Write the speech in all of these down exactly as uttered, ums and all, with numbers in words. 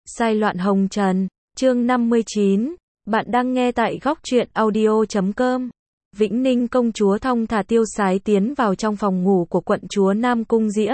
Sai loạn hồng trần, chương năm mươi chín, bạn đang nghe tại góc truyện audio chấm com. Vĩnh Ninh công chúa thong thả tiêu sái tiến vào trong phòng ngủ của quận chúa Nam Cung Diễm.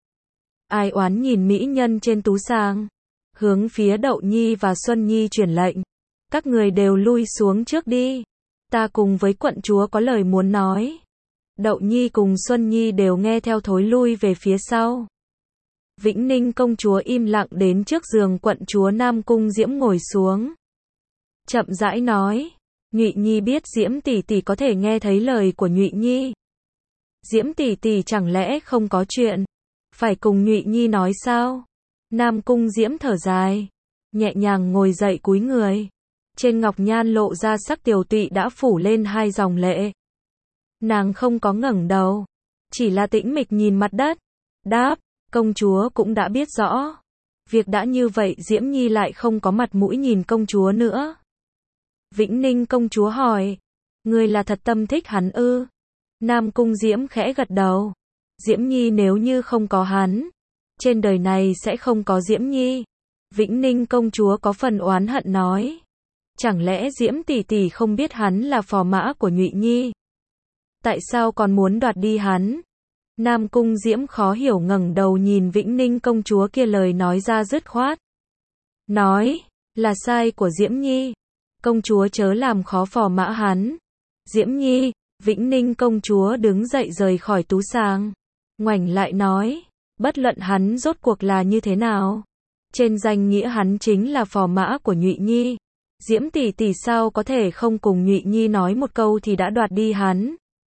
Ai oán nhìn mỹ nhân trên tú sang, hướng phía Đậu Nhi và Xuân Nhi truyền lệnh. Các người đều lui xuống trước đi. Ta cùng với quận chúa có lời muốn nói. Đậu Nhi cùng Xuân Nhi đều nghe theo thối lui về phía sau. Vĩnh Ninh công chúa im lặng đến trước giường quận chúa Nam Cung Diễm ngồi xuống. Chậm rãi nói, Nhụy Nhi biết Diễm tỷ tỷ có thể nghe thấy lời của Nhụy Nhi. Diễm tỷ tỷ chẳng lẽ không có chuyện phải cùng Nhụy Nhi nói sao? Nam Cung Diễm thở dài, nhẹ nhàng ngồi dậy cúi người. Trên ngọc nhan lộ ra sắc tiều tụy đã phủ lên hai dòng lệ. Nàng không có ngẩng đầu, chỉ là tĩnh mịch nhìn mặt đất. Đáp, công chúa cũng đã biết rõ. Việc đã như vậy Diễm Nhi lại không có mặt mũi nhìn công chúa nữa. Vĩnh Ninh công chúa hỏi, ngươi là thật tâm thích hắn ư? Nam Cung Diễm khẽ gật đầu. Diễm Nhi nếu như không có hắn, trên đời này sẽ không có Diễm Nhi. Vĩnh Ninh công chúa có phần oán hận nói, chẳng lẽ Diễm tỷ tỷ không biết hắn là phò mã của Nhụy Nhi? Tại sao còn muốn đoạt đi hắn? Nam Cung Diễm khó hiểu ngẩng đầu nhìn Vĩnh Ninh công chúa kia, lời nói ra dứt khoát. Nói, là sai của Diễm Nhi. Công chúa chớ làm khó phò mã hắn. Diễm Nhi, Vĩnh Ninh công chúa đứng dậy rời khỏi tú sang. Ngoảnh lại nói, bất luận hắn rốt cuộc là như thế nào, trên danh nghĩa hắn chính là phò mã của Nhụy Nhi. Diễm tỷ tỷ sao có thể không cùng Nhụy Nhi nói một câu thì đã đoạt đi hắn?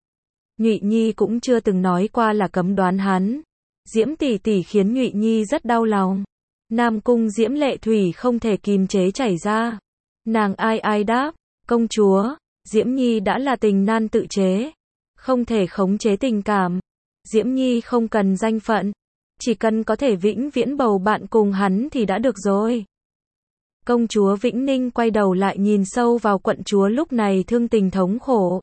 Nhụy Nhi cũng chưa từng nói qua là cấm đoán hắn. Diễm tỷ tỷ khiến Nhụy Nhi rất đau lòng. Nam Cung Diễm lệ thủy không thể kìm chế chảy ra. Nàng ai ai đáp, công chúa, Diễm Nhi đã là tình nan tự chế, không thể khống chế tình cảm. Diễm Nhi không cần danh phận, chỉ cần có thể vĩnh viễn bầu bạn cùng hắn thì đã được rồi. Công chúa Vĩnh Ninh quay đầu lại nhìn sâu vào quận chúa lúc này thương tình thống khổ.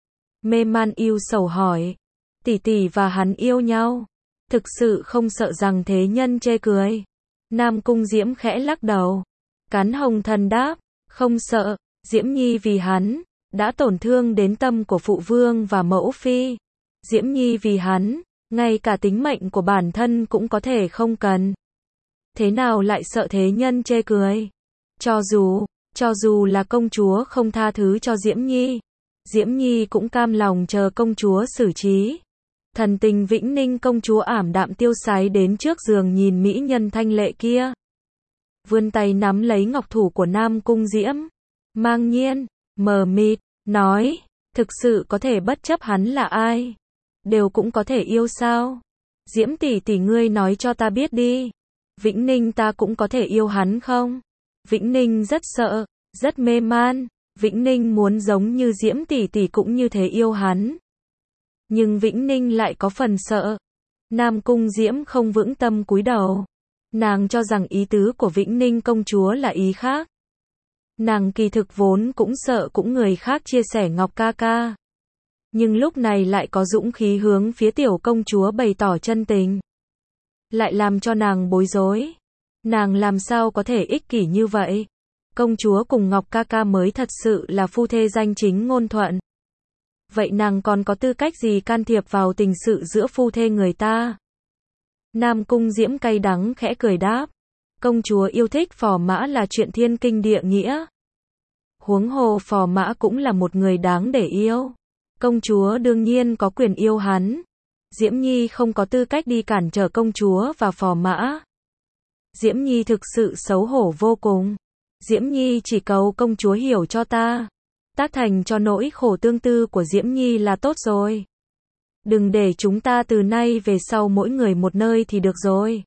Mê man yêu sầu hỏi, tỷ tỷ và hắn yêu nhau, thực sự không sợ rằng thế nhân chê cười? Nam Cung Diễm khẽ lắc đầu, cắn hồng thần đáp, không sợ. Diễm Nhi vì hắn đã tổn thương đến tâm của phụ vương và mẫu phi. Diễm Nhi vì hắn, ngay cả tính mệnh của bản thân cũng có thể không cần. Thế nào lại sợ thế nhân chê cười? Cho dù, cho dù là công chúa không tha thứ cho Diễm Nhi, Diễm Nhi cũng cam lòng chờ công chúa xử trí. Thần tình Vĩnh Ninh công chúa ảm đạm tiêu sái đến trước giường nhìn mỹ nhân thanh lệ kia. Vươn tay nắm lấy ngọc thủ của Nam Cung Diễm. Mang nhiên, mờ mịt, nói, thực sự có thể bất chấp hắn là ai, đều cũng có thể yêu sao? Diễm tỷ tỷ ngươi nói cho ta biết đi. Vĩnh Ninh ta cũng có thể yêu hắn không? Vĩnh Ninh rất sợ, rất mê man. Vĩnh Ninh muốn giống như Diễm tỷ tỷ cũng như thế yêu hắn. Nhưng Vĩnh Ninh lại có phần sợ. Nam Cung Diễm không vững tâm cúi đầu. Nàng cho rằng ý tứ của Vĩnh Ninh công chúa là ý khác. Nàng kỳ thực vốn cũng sợ cũng người khác chia sẻ Ngọc ca ca. Nhưng lúc này lại có dũng khí hướng phía tiểu công chúa bày tỏ chân tình. Lại làm cho nàng bối rối. Nàng làm sao có thể ích kỷ như vậy? Công chúa cùng Ngọc ca ca mới thật sự là phu thê danh chính ngôn thuận. Vậy nàng còn có tư cách gì can thiệp vào tình sự giữa phu thê người ta? Nam Cung Diễm cay đắng khẽ cười đáp, công chúa yêu thích phò mã là chuyện thiên kinh địa nghĩa. Huống hồ phò mã cũng là một người đáng để yêu. Công chúa đương nhiên có quyền yêu hắn. Diễm Nhi không có tư cách đi cản trở công chúa và phò mã. Diễm Nhi thực sự xấu hổ vô cùng. Diễm Nhi chỉ cầu công chúa hiểu cho ta, tác thành cho nỗi khổ tương tư của Diễm Nhi là tốt rồi. Đừng để chúng ta từ nay về sau mỗi người một nơi thì được rồi.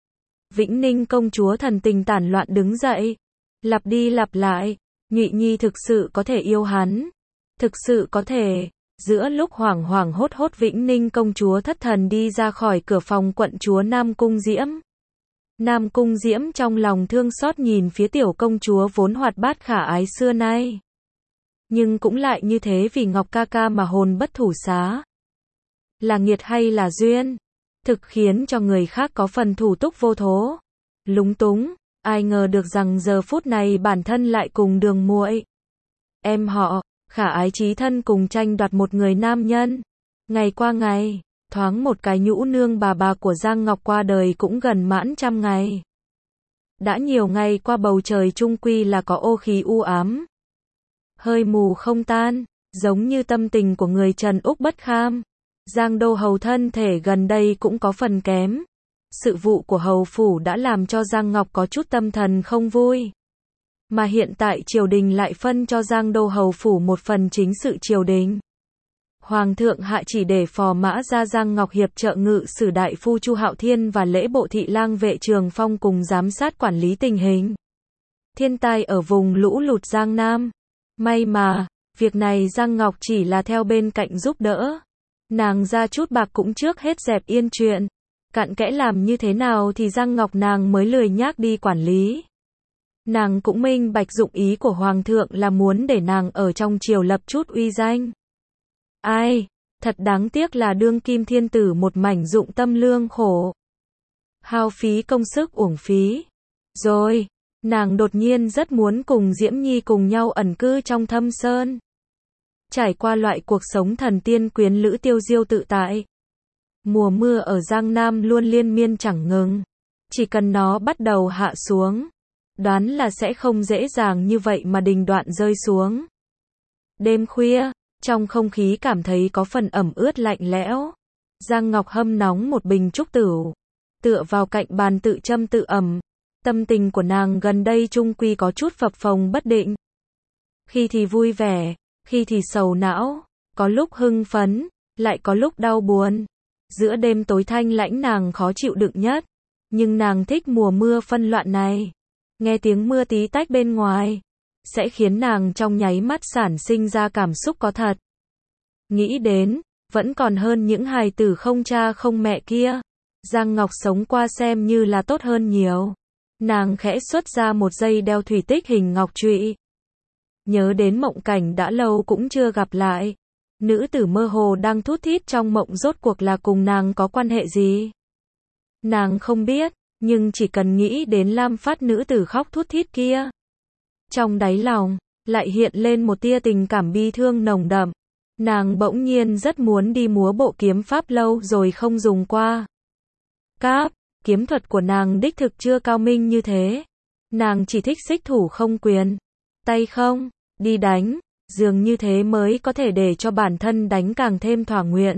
Vĩnh Ninh công chúa thần tình tản loạn đứng dậy, lặp đi lặp lại, Nhụy Nhi thực sự có thể yêu hắn, thực sự có thể. Giữa lúc hoảng hoảng hốt hốt Vĩnh Ninh công chúa thất thần đi ra khỏi cửa phòng quận chúa Nam Cung Diễm. Nam Cung Diễm trong lòng thương xót nhìn phía tiểu công chúa vốn hoạt bát khả ái xưa nay. Nhưng cũng lại như thế vì Ngọc ca ca mà hồn bất thủ xá. Là nghiệt hay là duyên? Thực khiến cho người khác có phần thủ túc vô thố. Lúng túng, Ai ngờ được rằng giờ phút này bản thân lại cùng đường muội em họ, khả ái chí thân cùng tranh đoạt một người nam nhân. Ngày qua ngày, thoáng một cái nhũ nương bà bà của Giang Ngọc qua đời cũng gần mãn trăm ngày. Đã nhiều ngày qua bầu trời chung quy là có ô khí u ám. Hơi mù không tan, giống như tâm tình của người Trần Úc bất kham. Giang Đô Hầu thân thể gần đây cũng có phần kém. Sự vụ của hầu phủ đã làm cho Giang Ngọc có chút tâm thần không vui. Mà hiện tại triều đình lại phân cho Giang Đô Hầu phủ một phần chính sự triều đình. Hoàng thượng hạ chỉ để phò mã ra Giang Ngọc hiệp trợ ngự sử đại phu Chu Hạo Thiên và lễ bộ thị lang vệ Trường Phong cùng giám sát quản lý tình hình thiên tai ở vùng lũ lụt Giang Nam. May mà, việc này Giang Ngọc chỉ là theo bên cạnh giúp đỡ. Nàng ra chút bạc cũng trước hết dẹp yên chuyện. Cặn kẽ làm như thế nào thì Giang Ngọc nàng mới lười nhác đi quản lý. Nàng cũng minh bạch dụng ý của Hoàng thượng là muốn để nàng ở trong triều lập chút uy danh. Ai, thật đáng tiếc là đương kim thiên tử một mảnh dụng tâm lương khổ. Hao phí công sức uổng phí. Rồi, nàng đột nhiên rất muốn cùng Diễm Nhi cùng nhau ẩn cư trong thâm sơn. Trải qua loại cuộc sống thần tiên quyến lữ tiêu diêu tự tại. Mùa mưa ở Giang Nam luôn liên miên chẳng ngừng. Chỉ cần nó bắt đầu hạ xuống, đoán là sẽ không dễ dàng như vậy mà đình đoạn rơi xuống. Đêm khuya, trong không khí cảm thấy có phần ẩm ướt lạnh lẽo. Giang Ngọc hâm nóng một bình trúc tửu, tựa vào cạnh bàn tự châm tự ẩm. Tâm tình của nàng gần đây chung quy có chút phập phồng bất định. Khi thì vui vẻ, khi thì sầu não, có lúc hưng phấn, lại có lúc đau buồn. Giữa đêm tối thanh lãnh nàng khó chịu đựng nhất, nhưng nàng thích mùa mưa phân loạn này. Nghe tiếng mưa tí tách bên ngoài, sẽ khiến nàng trong nháy mắt sản sinh ra cảm xúc có thật. Nghĩ đến, vẫn còn hơn những hài tử không cha không mẹ kia. Giang Ngọc sống qua xem như là tốt hơn nhiều. Nàng khẽ xuất ra một dây đeo thủy tích hình ngọc trụy. Nhớ đến mộng cảnh đã lâu cũng chưa gặp lại. Nữ tử mơ hồ đang thút thít trong mộng rốt cuộc là cùng nàng có quan hệ gì? Nàng không biết, nhưng chỉ cần nghĩ đến Lam Phát nữ tử khóc thút thít kia. Trong đáy lòng, lại hiện lên một tia tình cảm bi thương nồng đậm. Nàng bỗng nhiên rất muốn đi múa bộ kiếm pháp lâu rồi không dùng qua. Cáp, kiếm thuật của nàng đích thực chưa cao minh như thế. Nàng chỉ thích xích thủ không quyền. Tay không, đi đánh. Dường như thế mới có thể để cho bản thân đánh càng thêm thỏa nguyện.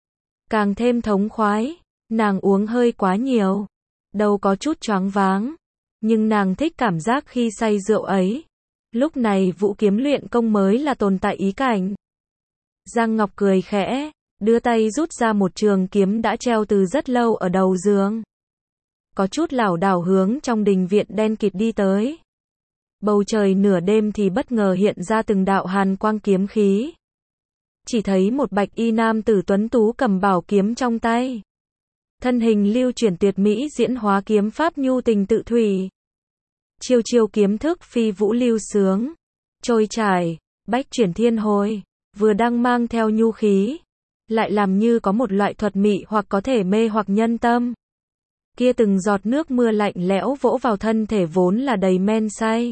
Càng thêm thống khoái. Nàng uống hơi quá nhiều. Đầu có chút choáng váng. Nhưng nàng thích cảm giác khi say rượu ấy. Lúc này vũ kiếm luyện công mới là tồn tại ý cảnh. Giang Ngọc cười khẽ, đưa tay rút ra một trường kiếm đã treo từ rất lâu ở đầu giường. Có chút lảo đảo hướng trong đình viện đen kịt đi tới. Bầu trời nửa đêm thì bất ngờ hiện ra từng đạo hàn quang kiếm khí. Chỉ thấy một bạch y nam tử tuấn tú cầm bảo kiếm trong tay. Thân hình lưu chuyển tuyệt mỹ diễn hóa kiếm pháp nhu tình tự thủy. Chiêu chiêu kiếm thức phi vũ lưu sướng. Trôi chảy, bách chuyển thiên hồi. Vừa đang mang theo nhu khí. Lại làm như có một loại thuật mị hoặc có thể mê hoặc nhân tâm. Kia từng giọt nước mưa lạnh lẽo vỗ vào thân thể vốn là đầy men say.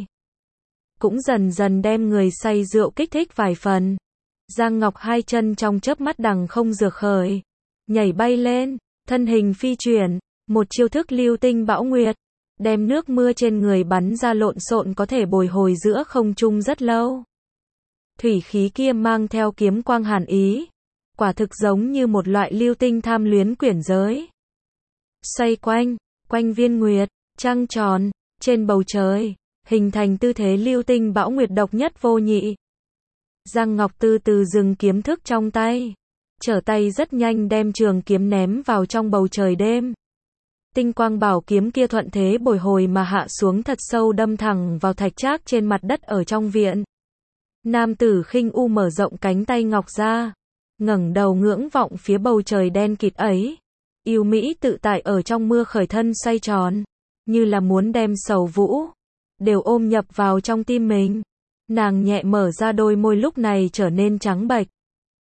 Cũng dần dần đem người say rượu kích thích vài phần. Giang Ngọc hai chân trong chớp mắt đằng không dược khởi. Nhảy bay lên, thân hình phi chuyển, một chiêu thức lưu tinh bão nguyệt. Đem nước mưa trên người bắn ra lộn xộn có thể bồi hồi giữa không trung rất lâu. Thủy khí kia mang theo kiếm quang hàn ý. Quả thực giống như một loại lưu tinh tham luyến quyển giới. Xoay quanh, quanh viên nguyệt, trăng tròn, trên bầu trời, hình thành tư thế lưu tinh bão nguyệt độc nhất vô nhị. Giang Ngọc từ từ dừng kiếm thức trong tay. Trở tay rất nhanh đem trường kiếm ném vào trong bầu trời đêm. Tinh quang bảo kiếm kia thuận thế bồi hồi mà hạ xuống thật sâu đâm thẳng vào thạch trác trên mặt đất ở trong viện. Nam tử khinh u mở rộng cánh tay ngọc ra. Ngẩng đầu ngưỡng vọng phía bầu trời đen kịt ấy. Yêu mỹ tự tại ở trong mưa khởi thân xoay tròn. Như là muốn đem sầu vũ. Đều ôm nhập vào trong tim mình. Nàng nhẹ mở ra đôi môi lúc này trở nên trắng bệch.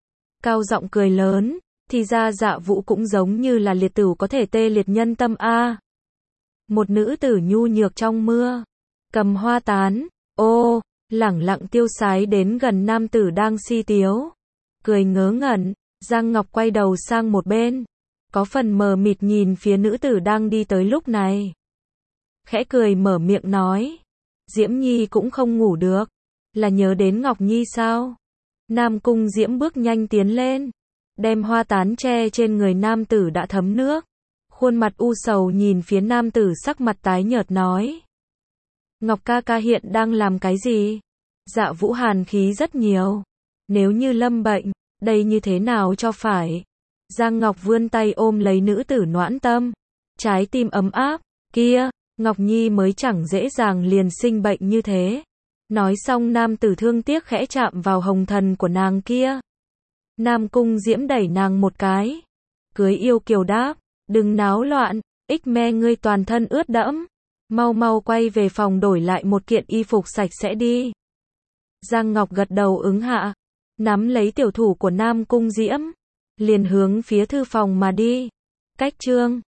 Cao giọng cười lớn. Thì ra Dạ Vũ cũng giống như là liệt tửu có thể tê liệt nhân tâm a. Một nữ tử nhu nhược trong mưa, cầm hoa tán, ô, lẳng lặng tiêu sái đến gần nam tử đang si tiếu. Cười ngớ ngẩn, Giang Ngọc quay đầu sang một bên, có phần mờ mịt nhìn phía nữ tử đang đi tới lúc này. Khẽ cười mở miệng nói, Diễm Nhi cũng không ngủ được, là nhớ đến Ngọc Nhi sao? Nam Cung Diễm bước nhanh tiến lên, đem hoa tán che trên người nam tử đã thấm nước. Khuôn mặt u sầu nhìn phía nam tử sắc mặt tái nhợt nói, Ngọc ca ca hiện đang làm cái gì? Dạ Vũ hàn khí rất nhiều, nếu như lâm bệnh, đây như thế nào cho phải? Giang Ngọc vươn tay ôm lấy nữ tử Noãn Tâm, trái tim ấm áp, kia, Ngọc Nhi mới chẳng dễ dàng liền sinh bệnh như thế. Nói xong nam tử thương tiếc khẽ chạm vào hồng thần của nàng kia. Nam Cung Diễm đẩy nàng một cái, cưới yêu kiều đáp, đừng náo loạn, ích me ngươi toàn thân ướt đẫm, mau mau quay về phòng đổi lại một kiện y phục sạch sẽ đi. Giang Ngọc gật đầu ứng hạ, nắm lấy tiểu thủ của Nam Cung Diễm, liền hướng phía thư phòng mà đi. Cách chương